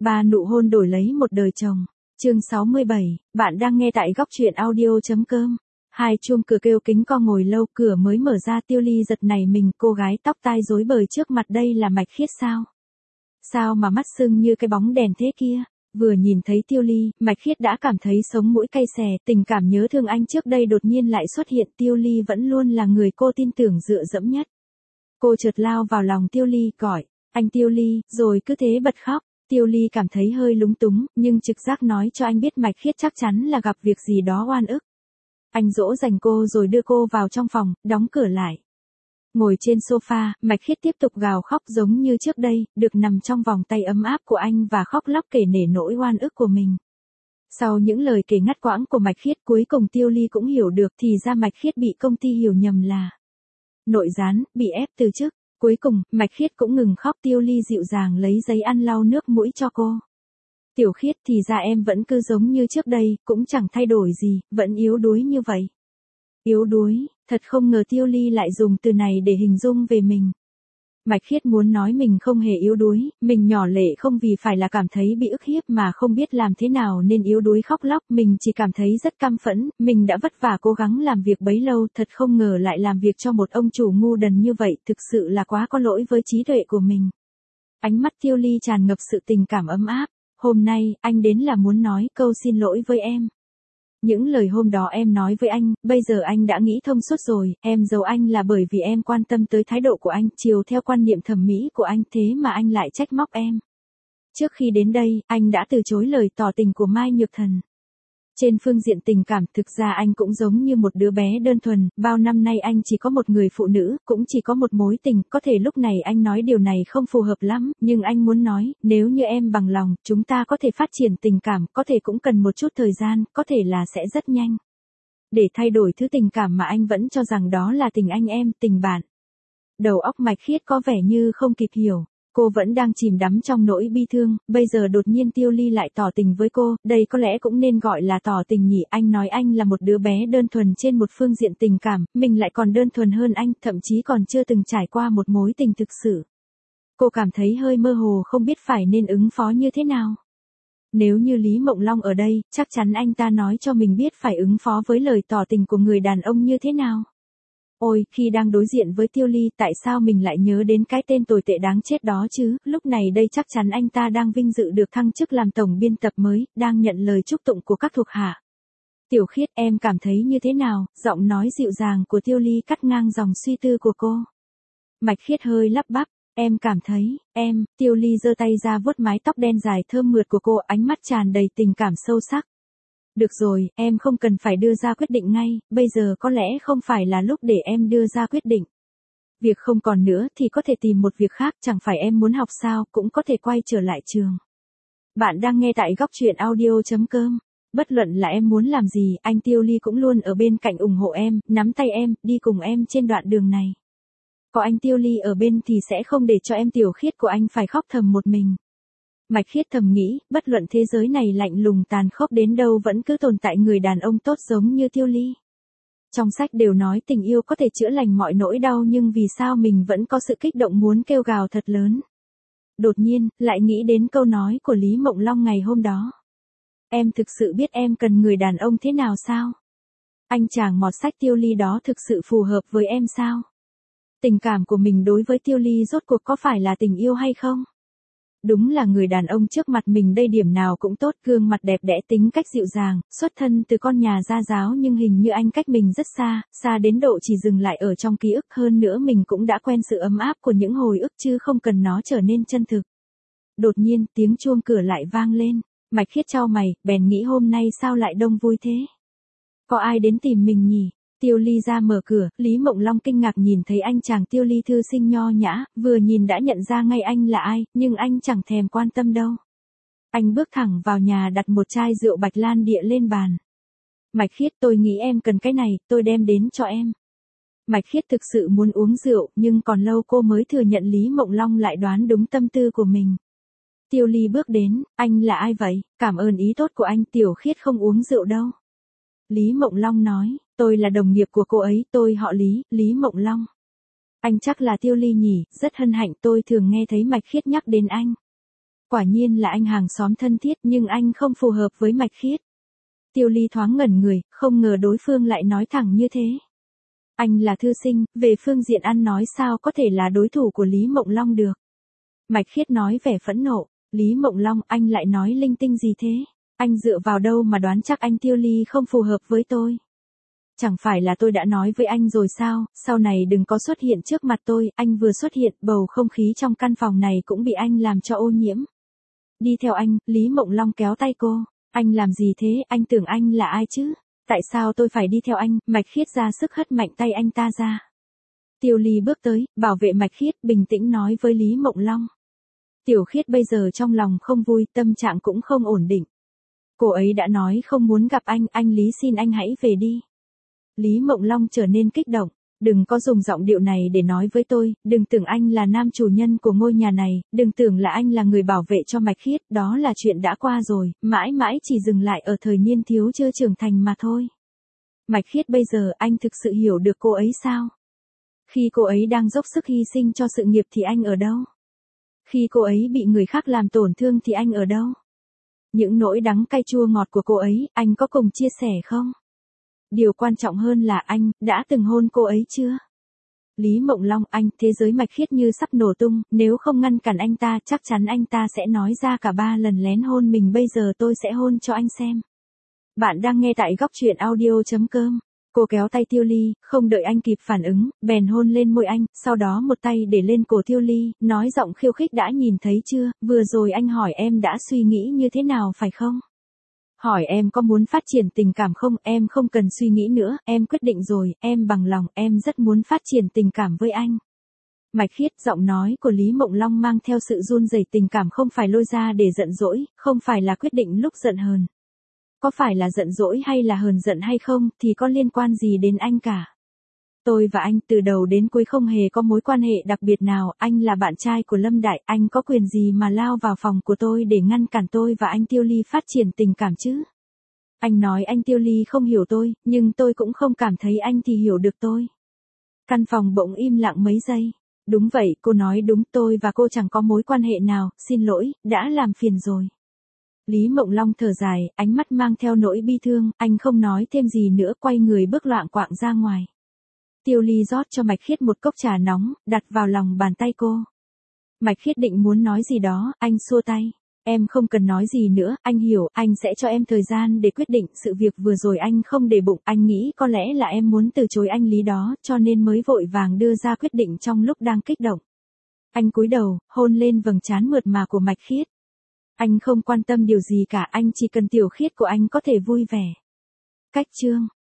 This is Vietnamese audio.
Ba nụ hôn đổi lấy một đời chồng. Chương 67, bạn đang nghe tại góc truyện audio.com. Hai chuông cửa kêu kính co ngồi lâu, cửa mới mở ra. Tiêu Ly giật nảy mình, cô gái tóc tai rối bời trước mặt đây là Mạch Khiết sao? Sao mà mắt sưng như cái bóng đèn thế kia? Vừa nhìn thấy Tiêu Ly, Mạch Khiết đã cảm thấy sống mũi cay xè, tình cảm nhớ thương anh trước đây đột nhiên lại xuất hiện. Tiêu Ly vẫn luôn là người cô tin tưởng dựa dẫm nhất. Cô chợt lao vào lòng Tiêu Ly, gọi, anh Tiêu Ly, rồi cứ thế bật khóc. Tiêu Ly cảm thấy hơi lúng túng, nhưng trực giác nói cho anh biết Mạch Khiết chắc chắn là gặp việc gì đó oan ức. Anh dỗ dành cô rồi đưa cô vào trong phòng, đóng cửa lại. Ngồi trên sofa, Mạch Khiết tiếp tục gào khóc giống như trước đây, được nằm trong vòng tay ấm áp của anh và khóc lóc kể nể nỗi oan ức của mình. Sau những lời kể ngắt quãng của Mạch Khiết, cuối cùng Tiêu Ly cũng hiểu được thì ra Mạch Khiết bị công ty hiểu nhầm là nội gián, bị ép từ chức. Cuối cùng, Mạch Khiết cũng ngừng khóc. Tiêu Ly dịu dàng lấy giấy ăn lau nước mũi cho cô. Tiểu Khiết, thì ra em vẫn cứ giống như trước đây, cũng chẳng thay đổi gì, vẫn yếu đuối như vậy. Yếu đuối, thật không ngờ Tiêu Ly lại dùng từ này để hình dung về mình. Mạch Khiết muốn nói mình không hề yếu đuối, mình nhỏ lệ không vì phải là cảm thấy bị ức hiếp mà không biết làm thế nào nên yếu đuối khóc lóc, mình chỉ cảm thấy rất căm phẫn, mình đã vất vả cố gắng làm việc bấy lâu, thật không ngờ lại làm việc cho một ông chủ ngu đần như vậy, thực sự là quá có lỗi với trí tuệ của mình. Ánh mắt Tiêu Ly tràn ngập sự tình cảm ấm áp, hôm nay, anh đến là muốn nói câu xin lỗi với em. Những lời hôm đó em nói với anh, bây giờ anh đã nghĩ thông suốt rồi, em giấu anh là bởi vì em quan tâm tới thái độ của anh, chiều theo quan niệm thẩm mỹ của anh, thế mà anh lại trách móc em. Trước khi đến đây, anh đã từ chối lời tỏ tình của Mai Nhược Thần. Trên phương diện tình cảm, thực ra anh cũng giống như một đứa bé đơn thuần, bao năm nay anh chỉ có một người phụ nữ, cũng chỉ có một mối tình, có thể lúc này anh nói điều này không phù hợp lắm, nhưng anh muốn nói, nếu như em bằng lòng, chúng ta có thể phát triển tình cảm, có thể cũng cần một chút thời gian, có thể là sẽ rất nhanh. Để thay đổi thứ tình cảm mà anh vẫn cho rằng đó là tình anh em, tình bạn. Đầu óc Mạch Khiết có vẻ như không kịp hiểu. Cô vẫn đang chìm đắm trong nỗi bi thương, bây giờ đột nhiên Tiêu Ly lại tỏ tình với cô, đây có lẽ cũng nên gọi là tỏ tình nhỉ. Anh nói anh là một đứa bé đơn thuần trên một phương diện tình cảm, mình lại còn đơn thuần hơn anh, thậm chí còn chưa từng trải qua một mối tình thực sự. Cô cảm thấy hơi mơ hồ không biết phải nên ứng phó như thế nào. Nếu như Lý Mộng Long ở đây, chắc chắn anh ta nói cho mình biết phải ứng phó với lời tỏ tình của người đàn ông như thế nào. Ôi, khi đang đối diện với Tiêu Ly, tại sao mình lại nhớ đến cái tên tồi tệ đáng chết đó chứ, lúc này đây chắc chắn anh ta đang vinh dự được thăng chức làm tổng biên tập mới, đang nhận lời chúc tụng của các thuộc hạ. Tiểu Khiết, em cảm thấy như thế nào? Giọng nói dịu dàng của Tiêu Ly cắt ngang dòng suy tư của cô. Mạch Khiết hơi lắp bắp, em cảm thấy, Tiêu Ly giơ tay ra vuốt mái tóc đen dài thơm mượt của cô, ánh mắt tràn đầy tình cảm sâu sắc. Được rồi, em không cần phải đưa ra quyết định ngay, bây giờ có lẽ không phải là lúc để em đưa ra quyết định. Việc không còn nữa thì có thể tìm một việc khác, chẳng phải em muốn học sao, cũng có thể quay trở lại trường. Bạn đang nghe tại góc truyện audio.com. Bất luận là em muốn làm gì, anh Tiêu Ly cũng luôn ở bên cạnh ủng hộ em, nắm tay em, đi cùng em trên đoạn đường này. Có anh Tiêu Ly ở bên thì sẽ không để cho em Tiểu Khiết của anh phải khóc thầm một mình. Mạch Khiết thầm nghĩ, bất luận thế giới này lạnh lùng tàn khốc đến đâu vẫn cứ tồn tại người đàn ông tốt giống như Tiêu Ly. Trong sách đều nói tình yêu có thể chữa lành mọi nỗi đau, nhưng vì sao mình vẫn có sự kích động muốn kêu gào thật lớn. Đột nhiên, lại nghĩ đến câu nói của Lý Mộng Long ngày hôm đó. Em thực sự biết em cần người đàn ông thế nào sao? Anh chàng mọt sách Tiêu Ly đó thực sự phù hợp với em sao? Tình cảm của mình đối với Tiêu Ly rốt cuộc có phải là tình yêu hay không? Đúng là người đàn ông trước mặt mình đây điểm nào cũng tốt, gương mặt đẹp đẽ, tính cách dịu dàng, xuất thân từ con nhà gia giáo, nhưng hình như anh cách mình rất xa, xa đến độ chỉ dừng lại ở trong ký ức, hơn nữa mình cũng đã quen sự ấm áp của những hồi ức chứ không cần nó trở nên chân thực. Đột nhiên, tiếng chuông cửa lại vang lên, Mạch Khiết chau mày, bèn nghĩ hôm nay sao lại đông vui thế? Có ai đến tìm mình nhỉ? Tiêu Ly ra mở cửa, Lý Mộng Long kinh ngạc nhìn thấy anh chàng Tiêu Ly thư sinh nho nhã, vừa nhìn đã nhận ra ngay anh là ai, nhưng anh chẳng thèm quan tâm đâu. Anh bước thẳng vào nhà đặt một chai rượu Bạch Lan Địa lên bàn. Mạch Khiết, tôi nghĩ em cần cái này, tôi đem đến cho em. Mạch Khiết thực sự muốn uống rượu, nhưng còn lâu cô mới thừa nhận Lý Mộng Long lại đoán đúng tâm tư của mình. Tiêu Ly bước đến, anh là ai vậy? Cảm ơn ý tốt của anh, Tiểu Khiết không uống rượu đâu. Lý Mộng Long nói, tôi là đồng nghiệp của cô ấy, tôi họ Lý, Lý Mộng Long. Anh chắc là Tiêu Ly nhỉ, rất hân hạnh, tôi thường nghe thấy Mạch Khiết nhắc đến anh. quả nhiên là anh hàng xóm thân thiết nhưng anh không phù hợp với Mạch Khiết. Tiêu Ly thoáng ngẩn người, không ngờ đối phương lại nói thẳng như thế. Anh là thư sinh, về phương diện ăn nói sao có thể là đối thủ của Lý Mộng Long được. Mạch Khiết nói vẻ phẫn nộ, Lý Mộng Long, anh lại nói linh tinh gì thế? Anh dựa vào đâu mà đoán chắc anh Tiêu Ly không phù hợp với tôi? Chẳng phải là tôi đã nói với anh rồi sao, sau này đừng có xuất hiện trước mặt tôi, anh vừa xuất hiện, bầu không khí trong căn phòng này cũng bị anh làm cho ô nhiễm. Đi theo anh, Lý Mộng Long kéo tay cô, anh làm gì thế, anh tưởng anh là ai chứ? Tại sao tôi phải đi theo anh? Mạch Khiết ra sức hất mạnh tay anh ta ra. Tiêu Ly bước tới, bảo vệ Mạch Khiết, bình tĩnh nói với Lý Mộng Long. Tiểu Khiết bây giờ trong lòng không vui, tâm trạng cũng không ổn định. Cô ấy đã nói không muốn gặp anh Lý xin anh hãy về đi. Lý Mộng Long trở nên kích động, đừng có dùng giọng điệu này để nói với tôi, đừng tưởng anh là nam chủ nhân của ngôi nhà này, đừng tưởng là anh là người bảo vệ cho Mạch Khiết, đó là chuyện đã qua rồi, mãi mãi chỉ dừng lại ở thời niên thiếu chưa trưởng thành mà thôi. Mạch Khiết bây giờ anh thực sự hiểu được cô ấy sao? Khi cô ấy đang dốc sức hy sinh cho sự nghiệp thì anh ở đâu? Khi cô ấy bị người khác làm tổn thương thì anh ở đâu? Những nỗi đắng cay chua ngọt của cô ấy, anh có cùng chia sẻ không? Điều quan trọng hơn là anh, đã từng hôn cô ấy chưa? Lý Mộng Long, anh, thế giới Mạch Khiết như sắp nổ tung, nếu không ngăn cản anh ta, chắc chắn anh ta sẽ nói ra cả 3 lần lén hôn mình, bây giờ tôi sẽ hôn cho anh xem. Bạn đang nghe tại góc truyện audio.com. Cô kéo tay Tiêu Ly, không đợi anh kịp phản ứng, bèn hôn lên môi anh, sau đó một tay để lên cổ Tiêu Ly, nói giọng khiêu khích, đã nhìn thấy chưa, vừa rồi anh hỏi em đã suy nghĩ như thế nào phải không? Hỏi em có muốn phát triển tình cảm không, em không cần suy nghĩ nữa, em quyết định rồi, em bằng lòng, em rất muốn phát triển tình cảm với anh. Mạch Khiết, giọng nói của Lý Mộng Long mang theo sự run rẩy, tình cảm không phải lôi ra để giận dỗi, không phải là quyết định lúc giận hờn. Có phải là giận dỗi hay là hờn giận hay không thì có liên quan gì đến anh cả. Tôi và anh từ đầu đến cuối không hề có mối quan hệ đặc biệt nào, anh là bạn trai của Lâm Đại, anh có quyền gì mà lao vào phòng của tôi để ngăn cản tôi và anh Tiêu Ly phát triển tình cảm chứ? Anh nói anh Tiêu Ly không hiểu tôi, nhưng tôi cũng không cảm thấy anh thì hiểu được tôi. Căn phòng bỗng im lặng mấy giây. Đúng vậy, cô nói đúng, tôi và cô chẳng có mối quan hệ nào, xin lỗi, đã làm phiền rồi. Lý Mộng Long thở dài, ánh mắt mang theo nỗi bi thương, anh không nói thêm gì nữa, quay người bước loạng quạng ra ngoài. Tiêu Ly rót cho Mạch Khiết một cốc trà nóng, đặt vào lòng bàn tay cô. Mạch Khiết định muốn nói gì đó, anh xua tay. Em không cần nói gì nữa, anh hiểu, anh sẽ cho em thời gian để quyết định, sự việc vừa rồi anh không để bụng, anh nghĩ có lẽ là em muốn từ chối anh Lý đó, cho nên mới vội vàng đưa ra quyết định trong lúc đang kích động. Anh cúi đầu, hôn lên vầng trán mượt mà của Mạch Khiết. Anh không quan tâm điều gì cả, anh chỉ cần Tiểu Khiết của anh có thể vui vẻ. Cách chương